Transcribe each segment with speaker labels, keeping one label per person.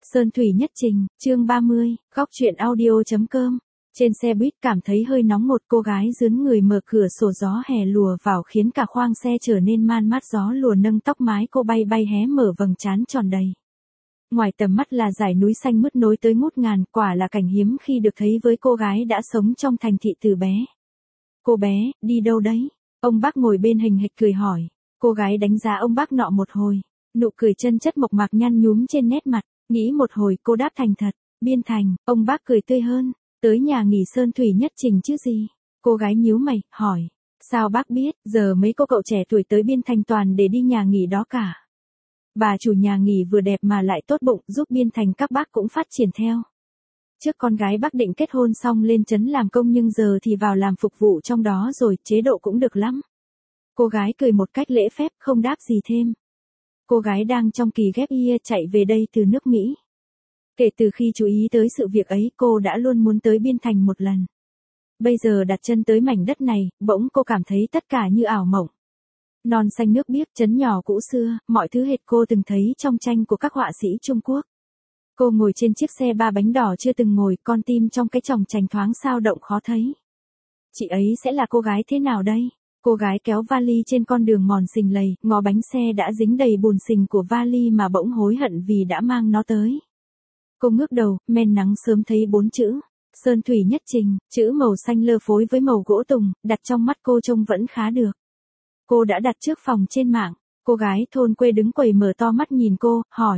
Speaker 1: Sơn Thủy Nhất Trình, chương 30, góc truyện audio.com. Trên xe buýt cảm thấy hơi nóng, một cô gái dướn người mở cửa sổ, gió hè lùa vào khiến cả khoang xe trở nên man mát, gió lùa nâng tóc mái cô bay bay hé mở vầng trán tròn đầy. Ngoài tầm mắt là dải núi xanh mướt nối tới ngút ngàn, quả là cảnh hiếm khi được thấy với cô gái đã sống trong thành thị từ bé. Cô bé, đi đâu đấy? Ông bác ngồi bên hình hịch cười hỏi. Cô gái đánh giá ông bác nọ một hồi, nụ cười chân chất mộc mạc nhăn nhúm trên nét mặt, nghĩ một hồi cô đáp thành thật, Biên Thành. Ông bác cười tươi hơn, tới nhà nghỉ Sơn Thủy Nhất Trình chứ gì? Cô gái nhíu mày, hỏi, sao bác biết? Giờ mấy cô cậu trẻ tuổi tới Biên Thành toàn để đi nhà nghỉ đó cả. Bà chủ nhà nghỉ vừa đẹp mà lại tốt bụng, giúp Biên Thành các bác cũng phát triển theo. Trước con gái bác định kết hôn xong lên trấn làm công, nhưng giờ thì vào làm phục vụ trong đó rồi, chế độ cũng được lắm. Cô gái cười một cách lễ phép, không đáp gì thêm. Cô gái đang trong kỳ ghép year chạy về đây từ nước Mỹ. Kể từ khi chú ý tới sự việc ấy, cô đã luôn muốn tới Biên Thành một lần. Bây giờ đặt chân tới mảnh đất này, bỗng cô cảm thấy tất cả như ảo mộng. Non xanh nước biếc, trấn nhỏ cũ xưa, mọi thứ hệt cô từng thấy trong tranh của các họa sĩ Trung Quốc. Cô ngồi trên chiếc xe ba bánh đỏ chưa từng ngồi, con tim trong cái chòng chành thoáng sao động khó thấy. Chị ấy sẽ là cô gái thế nào đây? Cô gái kéo vali trên con đường mòn xình lầy, ngó bánh xe đã dính đầy bùn xình của vali mà bỗng hối hận vì đã mang nó tới. Cô ngước đầu, men nắng sớm thấy 4 chữ Sơn Thủy Nhất Trình, chữ màu xanh lơ phối với màu gỗ tùng, đặt trong mắt cô trông vẫn khá được. Cô đã đặt trước phòng trên mạng. Cô gái thôn quê đứng quầy mở to mắt nhìn cô, hỏi.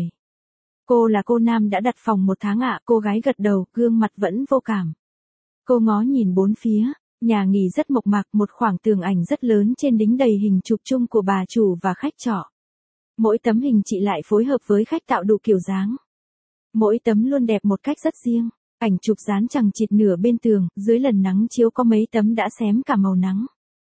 Speaker 1: Cô là cô Nam đã đặt phòng 1 tháng ạ? Cô gái gật đầu, gương mặt vẫn vô cảm. Cô ngó nhìn bốn phía, nhà nghỉ rất mộc mạc, một khoảng tường ảnh rất lớn trên đính đầy hình chụp chung của bà chủ và khách trọ. Mỗi tấm hình chị lại phối hợp với khách tạo đủ kiểu dáng. Mỗi tấm luôn đẹp một cách rất riêng. Ảnh chụp dán chằng chịt nửa bên tường, dưới lần nắng chiếu có mấy tấm đã xém cả màu nắng.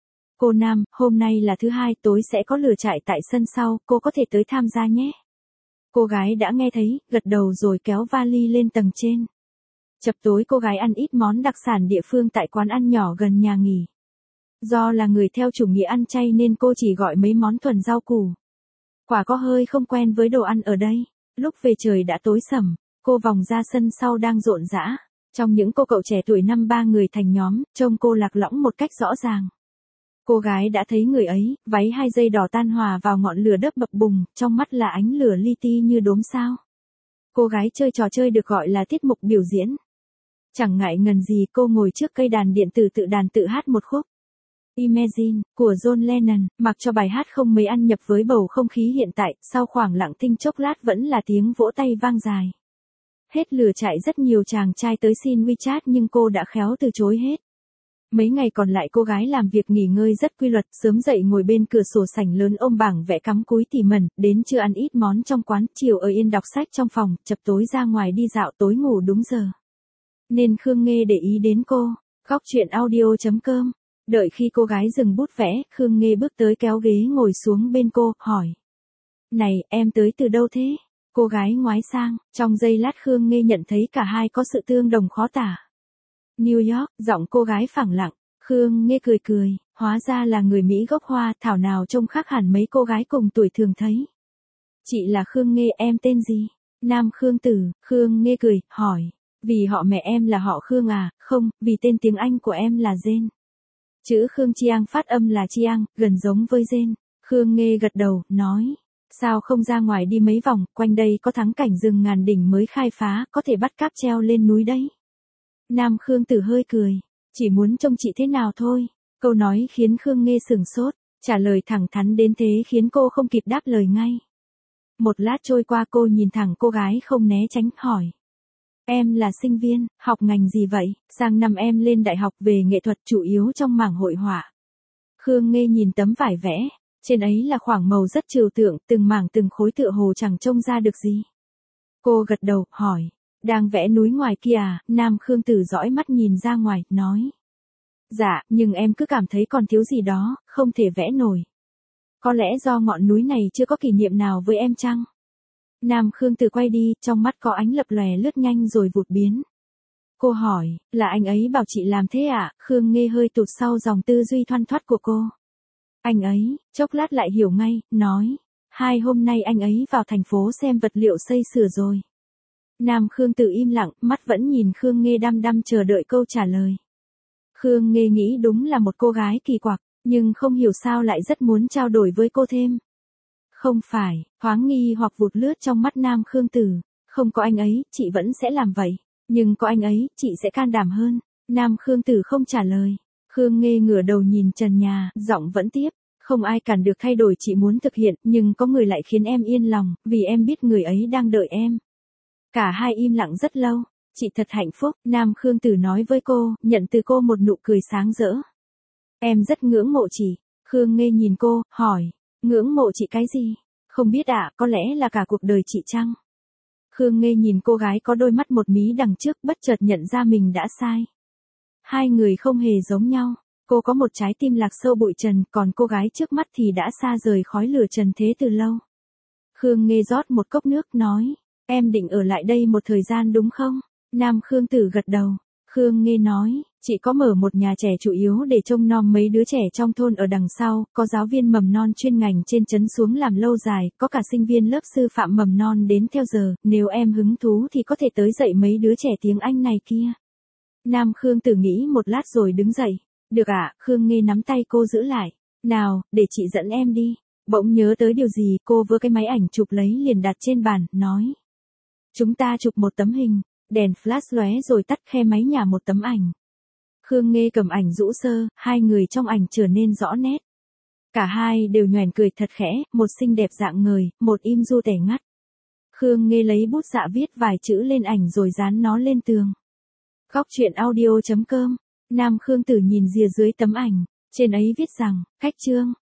Speaker 1: Cô Nam, hôm nay là thứ Hai, tối sẽ có lửa trại tại sân sau, cô có thể tới tham gia nhé. Cô gái đã nghe thấy, gật đầu rồi kéo vali lên tầng trên. Chập tối cô gái ăn ít món đặc sản địa phương tại quán ăn nhỏ gần nhà nghỉ. Do là người theo chủ nghĩa ăn chay nên cô chỉ gọi mấy món thuần rau củ. Quả có hơi không quen với đồ ăn ở đây. Lúc về trời đã tối sầm, cô vòng ra sân sau đang rộn rã. Trong những cô cậu trẻ tuổi 5-3 người thành nhóm, trông cô lạc lõng một cách rõ ràng. Cô gái đã thấy người ấy, váy 2 dây đỏ tan hòa vào ngọn lửa đớp bập bùng, trong mắt là ánh lửa li ti như đốm sao. Cô gái chơi trò chơi được gọi là tiết mục biểu diễn. Chẳng ngại ngần gì, cô ngồi trước cây đàn điện tử tự đàn tự hát một khúc Imagine của John Lennon, mặc cho bài hát không mấy ăn nhập với bầu không khí hiện tại. Sau khoảng lặng thinh chốc lát vẫn là tiếng vỗ tay vang dài. Hết lửa trại rất nhiều chàng trai tới xin WeChat nhưng cô đã khéo từ chối hết. Mấy ngày còn lại cô gái làm việc nghỉ ngơi rất quy luật, sớm dậy ngồi bên cửa sổ sảnh lớn ôm bảng vẽ cắm cúi tỉ mẩn, đến trưa ăn ít món trong quán, chiều ở yên đọc sách trong phòng, chập tối ra ngoài đi dạo, tối ngủ đúng giờ. Nên Khương Nghê để ý đến cô. Góc truyện audio.com. Đợi khi cô gái dừng bút vẽ, Khương Nghê bước tới kéo ghế ngồi xuống bên cô, hỏi. Này, em tới từ đâu thế? Cô gái ngoái sang, trong giây lát Khương Nghê nhận thấy cả hai có sự tương đồng khó tả. New York, giọng cô gái phẳng lặng. Khương Nghê cười cười, hóa ra là người Mỹ gốc Hoa, thảo nào trông khác hẳn mấy cô gái cùng tuổi thường thấy. Chị là Khương Nghê, em tên gì? Nam Khương Tử. Khương Nghê cười, hỏi. Vì họ mẹ em là họ Khương à? Không, vì tên tiếng Anh của em là Jane. Chữ Khương Chiang phát âm là Chiang, gần giống với Jane. Khương Nghê gật đầu, nói. Sao không ra ngoài đi mấy vòng, quanh đây có thắng cảnh rừng ngàn đỉnh mới khai phá, có thể bắt cáp treo lên núi đấy. Nam Khương Tử hơi cười. Chỉ muốn trông chị thế nào thôi. Câu nói khiến Khương Nghê sửng sốt. Trả lời thẳng thắn đến thế khiến cô không kịp đáp lời ngay. Một lát trôi qua cô nhìn thẳng cô gái không né tránh, hỏi. Em là sinh viên, học ngành gì vậy? Sang năm em lên đại học về nghệ thuật, chủ yếu trong mảng hội họa. Khương Nghê nhìn tấm vải vẽ. Trên ấy là khoảng màu rất trừu tượng, từng mảng từng khối tựa hồ chẳng trông ra được gì. Cô gật đầu, hỏi. Đang vẽ núi ngoài kia à? Nam Khương Tử dõi mắt nhìn ra ngoài, nói. Dạ, nhưng em cứ cảm thấy còn thiếu gì đó, không thể vẽ nổi. Có lẽ do ngọn núi này chưa có kỷ niệm nào với em chăng? Nam Khương Tử quay đi, trong mắt có ánh lập lòe lướt nhanh rồi vụt biến. Cô hỏi, là anh ấy bảo chị làm thế à? Khương Nghê hơi tụt sau dòng tư duy thoăn thoắt của cô. Anh ấy, chốc lát lại hiểu ngay, nói. 2 hôm nay anh ấy vào thành phố xem vật liệu xây sửa rồi. Nam Khương Tử im lặng, mắt vẫn nhìn Khương Nghê đăm đăm chờ đợi câu trả lời. Khương Nghê nghĩ đúng là một cô gái kỳ quặc, nhưng không hiểu sao lại rất muốn trao đổi với cô thêm. Không phải, thoáng nghi hoặc vụt lướt trong mắt Nam Khương Tử. Không có anh ấy, chị vẫn sẽ làm vậy. Nhưng có anh ấy, chị sẽ can đảm hơn. Nam Khương Tử không trả lời. Khương Nghê ngửa đầu nhìn trần nhà, giọng vẫn tiếp. Không ai cản được thay đổi chị muốn thực hiện, nhưng có người lại khiến em yên lòng, vì em biết người ấy đang đợi em. Cả hai im lặng rất lâu. Chị thật hạnh phúc, Nam Khương Tử nói với cô, nhận từ cô một nụ cười sáng rỡ. Em rất ngưỡng mộ chị. Khương Nghê nhìn cô, hỏi. Ngưỡng mộ chị cái gì? Không biết ạ, có lẽ là cả cuộc đời chị chăng? Khương Nghê nhìn cô gái có đôi mắt một mí đằng trước, bất chợt nhận ra mình đã sai. Hai người không hề giống nhau. Cô có một trái tim lạc sâu bụi trần, còn cô gái trước mắt thì đã xa rời khói lửa trần thế từ lâu. Khương Nghê rót một cốc nước, nói. Em định ở lại đây một thời gian đúng không? Nam Khương Tử gật đầu. Khương Nghê nói, chị có mở một nhà trẻ chủ yếu để trông nom mấy đứa trẻ trong thôn ở đằng sau, có giáo viên mầm non chuyên ngành trên trấn xuống làm lâu dài, có cả sinh viên lớp sư phạm mầm non đến theo giờ, nếu em hứng thú thì có thể tới dạy mấy đứa trẻ tiếng Anh này kia. Nam Khương Tử nghĩ một lát rồi đứng dậy. Được ạ, Khương Nghê nắm tay cô giữ lại. Nào, để chị dẫn em đi. Bỗng nhớ tới điều gì, cô vơ cái máy ảnh chụp lấy liền đặt trên bàn, nói. Chúng ta chụp một tấm hình. Đèn flash lóe rồi tắt, khe máy nhả một tấm ảnh. Khương Nghê cầm ảnh rũ sơ, hai người trong ảnh trở nên rõ nét. Cả hai đều nhoẻn cười thật khẽ, một xinh đẹp dạng người, một im du tẻ ngắt. Khương Nghê lấy bút dạ viết vài chữ lên ảnh rồi dán nó lên tường. Góc truyện audio.com. Nam Khương Tử nhìn rìa dưới tấm ảnh, trên ấy viết rằng, cách chương.